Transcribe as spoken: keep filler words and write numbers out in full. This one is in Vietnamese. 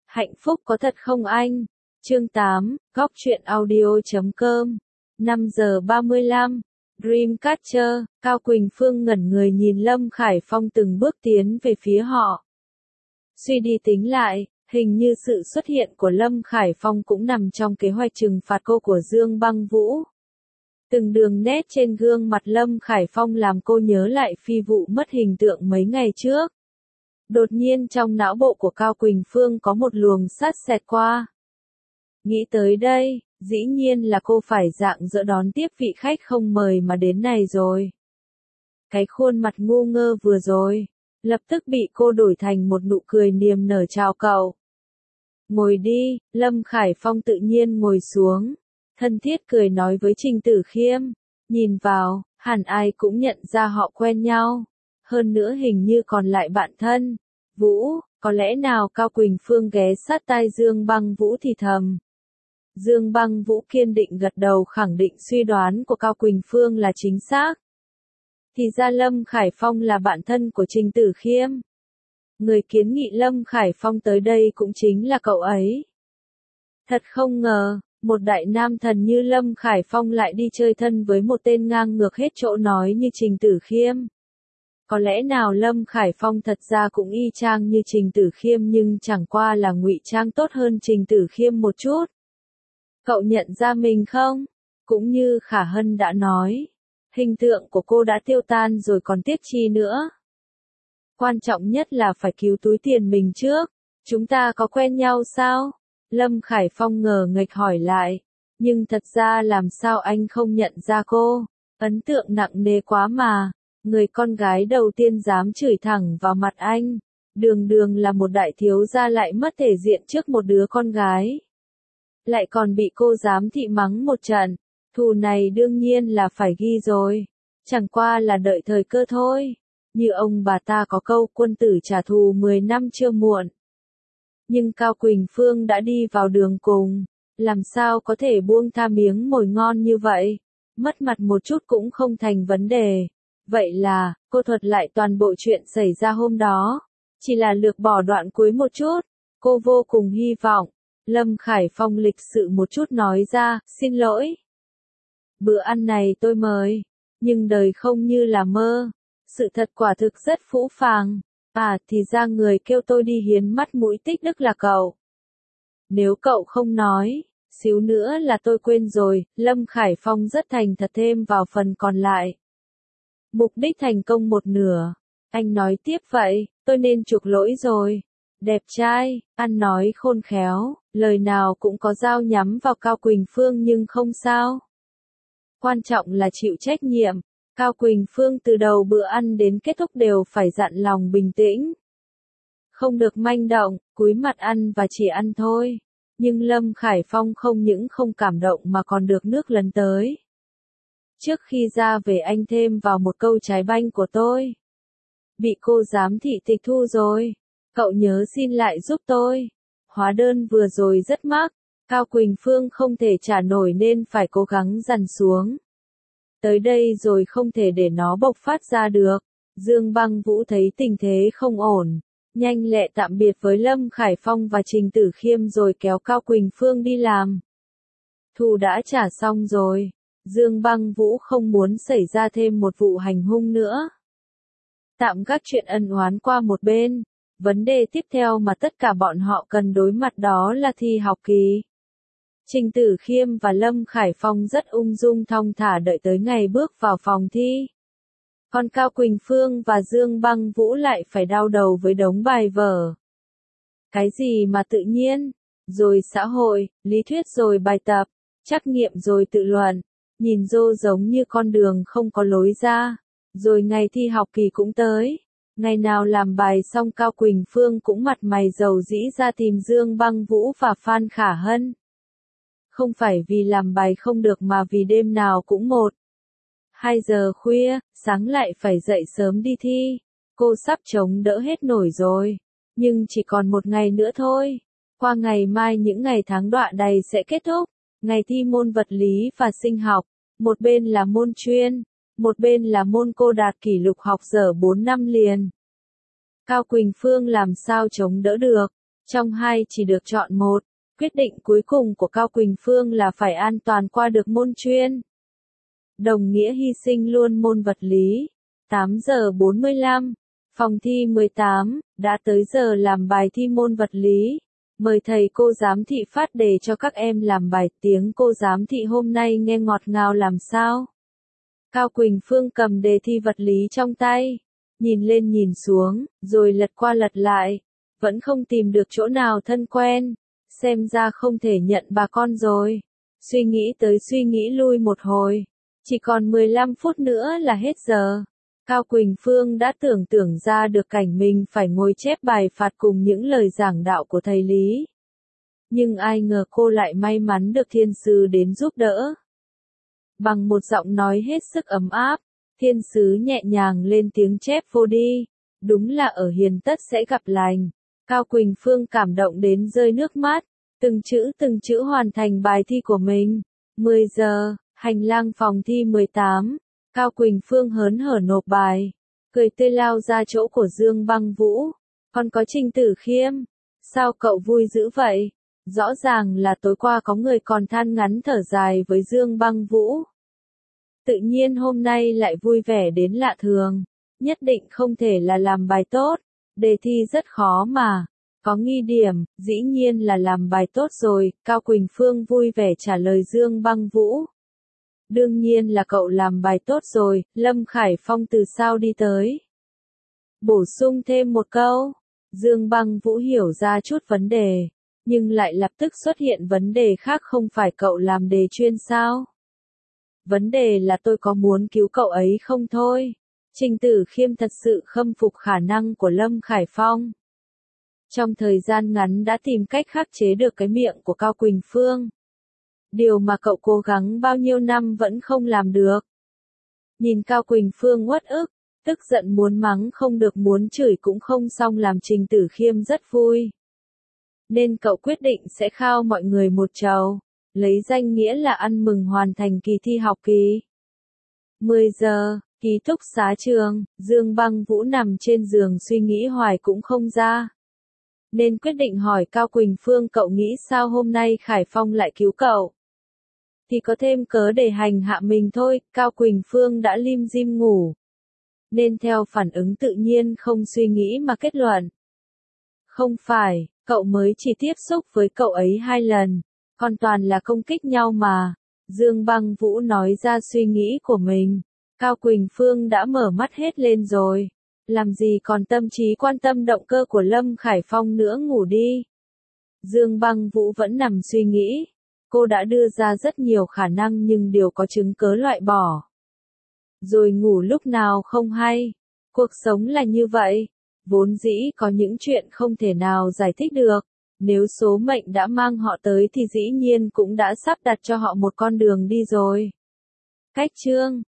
Hạnh phúc có thật không anh? Chương tám, góc truyện audio chấm com. năm giờ ba mươi lăm, Dreamcatcher, Cao Quỳnh Phương ngẩn người nhìn Lâm Khải Phong từng bước tiến về phía họ. Suy đi tính lại, hình như sự xuất hiện của Lâm Khải Phong cũng nằm trong kế hoạch trừng phạt cô của Dương Băng Vũ. Từng đường nét trên gương mặt Lâm Khải Phong làm cô nhớ lại phi vụ mất hình tượng mấy ngày trước. Đột nhiên trong não bộ của Cao Quỳnh Phương có một luồng sắt xẹt qua. Nghĩ tới đây, dĩ nhiên là cô phải rạng rỡ đón tiếp vị khách không mời mà đến này rồi. Cái khuôn mặt ngu ngơ vừa rồi, lập tức bị cô đổi thành một nụ cười niềm nở chào cậu. Ngồi đi, Lâm Khải Phong tự nhiên ngồi xuống, thân thiết cười nói với Trình Tử Khiêm, nhìn vào, hẳn ai cũng nhận ra họ quen nhau. Hơn nữa hình như còn lại bạn thân, Vũ, có lẽ nào Cao Quỳnh Phương ghé sát tai Dương Băng Vũ thì thầm. Dương Băng Vũ kiên định gật đầu khẳng định suy đoán của Cao Quỳnh Phương là chính xác. Thì ra Lâm Khải Phong là bạn thân của Trình Tử Khiêm. Người kiến nghị Lâm Khải Phong tới đây cũng chính là cậu ấy. Thật không ngờ, một đại nam thần như Lâm Khải Phong lại đi chơi thân với một tên ngang ngược hết chỗ nói như Trình Tử Khiêm. Có lẽ nào Lâm Khải Phong thật ra cũng y chang như Trình Tử Khiêm nhưng chẳng qua là ngụy trang tốt hơn Trình Tử Khiêm một chút. Cậu nhận ra mình không? Cũng như Khả Hân đã nói, hình tượng của cô đã tiêu tan rồi còn tiếc chi nữa. Quan trọng nhất là phải cứu túi tiền mình trước. Chúng ta có quen nhau sao? Lâm Khải Phong ngờ nghệch hỏi lại. Nhưng thật ra làm sao anh không nhận ra cô? Ấn tượng nặng nề quá mà. Người con gái đầu tiên dám chửi thẳng vào mặt anh. Đường đường là một đại thiếu gia lại mất thể diện trước một đứa con gái. Lại còn bị cô giám thị mắng một trận. Thù này đương nhiên là phải ghi rồi. Chẳng qua là đợi thời cơ thôi. Như ông bà ta có câu quân tử trả thù mười năm chưa muộn. Nhưng Cao Quỳnh Phương đã đi vào đường cùng. Làm sao có thể buông tha miếng mồi ngon như vậy? Mất mặt một chút cũng không thành vấn đề. Vậy là, cô thuật lại toàn bộ chuyện xảy ra hôm đó. Chỉ là lược bỏ đoạn cuối một chút. Cô vô cùng hy vọng. Lâm Khải Phong lịch sự một chút nói ra, xin lỗi. Bữa ăn này tôi mời. Nhưng đời không như là mơ. Sự thật quả thực rất phũ phàng. À thì ra người kêu tôi đi hiến mắt mũi tích đức là cậu. Nếu cậu không nói, xíu nữa là tôi quên rồi. Lâm Khải Phong rất thành thật thêm vào phần còn lại. Mục đích thành công một nửa. Anh nói tiếp vậy, tôi nên chuộc lỗi rồi. Đẹp trai, ăn nói khôn khéo, lời nào cũng có dao nhắm vào Cao Quỳnh Phương nhưng không sao. Quan trọng là chịu trách nhiệm. Cao Quỳnh Phương từ đầu bữa ăn đến kết thúc đều phải dặn lòng bình tĩnh. Không được manh động, cúi mặt ăn và chỉ ăn thôi. Nhưng Lâm Khải Phong không những không cảm động mà còn được nước lấn tới. Trước khi ra về anh thêm vào một câu trái banh của tôi. Bị cô giám thị tịch thu rồi. Cậu nhớ xin lại giúp tôi. Hóa đơn vừa rồi rất mắc. Cao Quỳnh Phương không thể trả nổi nên phải cố gắng dằn xuống. Tới đây rồi không thể để nó bộc phát ra được. Dương Băng Vũ thấy tình thế không ổn. Nhanh lẹ tạm biệt với Lâm Khải Phong và Trình Tử Khiêm rồi kéo Cao Quỳnh Phương đi làm. Thù đã trả xong rồi. Dương Băng Vũ không muốn xảy ra thêm một vụ hành hung nữa. Tạm gác chuyện ân oán qua một bên. Vấn đề tiếp theo mà tất cả bọn họ cần đối mặt đó là thi học kỳ. Trình Tử Khiêm và Lâm Khải Phong rất ung dung thong thả đợi tới ngày bước vào phòng thi. Còn Cao Quỳnh Phương và Dương Băng Vũ lại phải đau đầu với đống bài vở. Cái gì mà tự nhiên, rồi xã hội, lý thuyết rồi bài tập, trắc nghiệm rồi tự luận, nhìn rô giống như con đường không có lối ra. Rồi ngày thi học kỳ cũng tới. Ngày nào làm bài xong Cao Quỳnh Phương cũng mặt mày dầu dĩ ra tìm Dương Băng Vũ và Phan Khả Hân. Không phải vì làm bài không được mà vì đêm nào cũng một. Hai giờ khuya, sáng lại phải dậy sớm đi thi. Cô sắp chống đỡ hết nổi rồi. Nhưng chỉ còn một ngày nữa thôi. Qua ngày mai những ngày tháng đọa đầy sẽ kết thúc. Ngày thi môn vật lý và sinh học. Một bên là môn chuyên. Một bên là môn cô đạt kỷ lục học dở bốn năm liền. Cao Quỳnh Phương làm sao chống đỡ được. Trong hai chỉ được chọn một, quyết định cuối cùng của Cao Quỳnh Phương là phải an toàn qua được môn chuyên. Đồng nghĩa hy sinh luôn môn vật lý. tám giờ bốn mươi lăm, phòng thi mười tám, đã tới giờ làm bài thi môn vật lý. Mời thầy cô giám thị phát đề cho các em làm bài. Tiếng cô giám thị hôm nay nghe ngọt ngào làm sao? Cao Quỳnh Phương cầm đề thi vật lý trong tay, nhìn lên nhìn xuống, rồi lật qua lật lại, vẫn không tìm được chỗ nào thân quen, xem ra không thể nhận bà con rồi. Suy nghĩ tới suy nghĩ lui một hồi, chỉ còn mười lăm phút nữa là hết giờ. Cao Quỳnh Phương đã tưởng tượng ra được cảnh mình phải ngồi chép bài phạt cùng những lời giảng đạo của thầy Lý. Nhưng ai ngờ cô lại may mắn được thiên sứ đến giúp đỡ. Bằng một giọng nói hết sức ấm áp, thiên sứ nhẹ nhàng lên tiếng chép vô đi. Đúng là ở hiền tất sẽ gặp lành. Cao Quỳnh Phương cảm động đến rơi nước mắt, từng chữ từng chữ hoàn thành bài thi của mình. mười giờ, hành lang phòng thi mười tám, Cao Quỳnh Phương hớn hở nộp bài, cười tươi lao ra chỗ của Dương Băng Vũ. Còn có Trình Tử Khiêm, sao cậu vui dữ vậy? Rõ ràng là tối qua có người còn than ngắn thở dài với Dương Băng Vũ. Tự nhiên hôm nay lại vui vẻ đến lạ thường, nhất định không thể là làm bài tốt, đề thi rất khó mà. Có ghi điểm, dĩ nhiên là làm bài tốt rồi, Cao Quỳnh Phương vui vẻ trả lời Dương Băng Vũ. Đương nhiên là cậu làm bài tốt rồi, Lâm Khải Phong từ sao đi tới. Bổ sung thêm một câu, Dương Băng Vũ hiểu ra chút vấn đề, nhưng lại lập tức xuất hiện vấn đề khác, không phải cậu làm đề chuyên sao? Vấn đề là tôi có muốn cứu cậu ấy không thôi. Trình Tử Khiêm thật sự khâm phục khả năng của Lâm Khải Phong. Trong thời gian ngắn đã tìm cách khắc chế được cái miệng của Cao Quỳnh Phương. Điều mà cậu cố gắng bao nhiêu năm vẫn không làm được. Nhìn Cao Quỳnh Phương uất ức, tức giận muốn mắng không được muốn chửi cũng không xong làm Trình Tử Khiêm rất vui. Nên cậu quyết định sẽ khao mọi người một chầu, lấy danh nghĩa là ăn mừng hoàn thành kỳ thi học kỳ. mười giờ, ký túc xá trường, Dương Băng Vũ nằm trên giường suy nghĩ hoài cũng không ra. Nên quyết định hỏi Cao Quỳnh Phương cậu nghĩ sao hôm nay Khải Phong lại cứu cậu. Thì có thêm cớ để hành hạ mình thôi, Cao Quỳnh Phương đã lim dim ngủ. Nên theo phản ứng tự nhiên không suy nghĩ mà kết luận. Không phải, cậu mới chỉ tiếp xúc với cậu ấy hai lần, còn toàn là công kích nhau mà. Dương Băng Vũ nói ra suy nghĩ của mình. Cao Quỳnh Phương đã mở mắt hết lên rồi. Làm gì còn tâm trí quan tâm động cơ của Lâm Khải Phong nữa, ngủ đi. Dương Băng Vũ vẫn nằm suy nghĩ. Cô đã đưa ra rất nhiều khả năng nhưng đều có chứng cớ loại bỏ. Rồi ngủ lúc nào không hay. Cuộc sống là như vậy. Vốn dĩ có những chuyện không thể nào giải thích được. Nếu số mệnh đã mang họ tới thì dĩ nhiên cũng đã sắp đặt cho họ một con đường đi rồi. Cách chương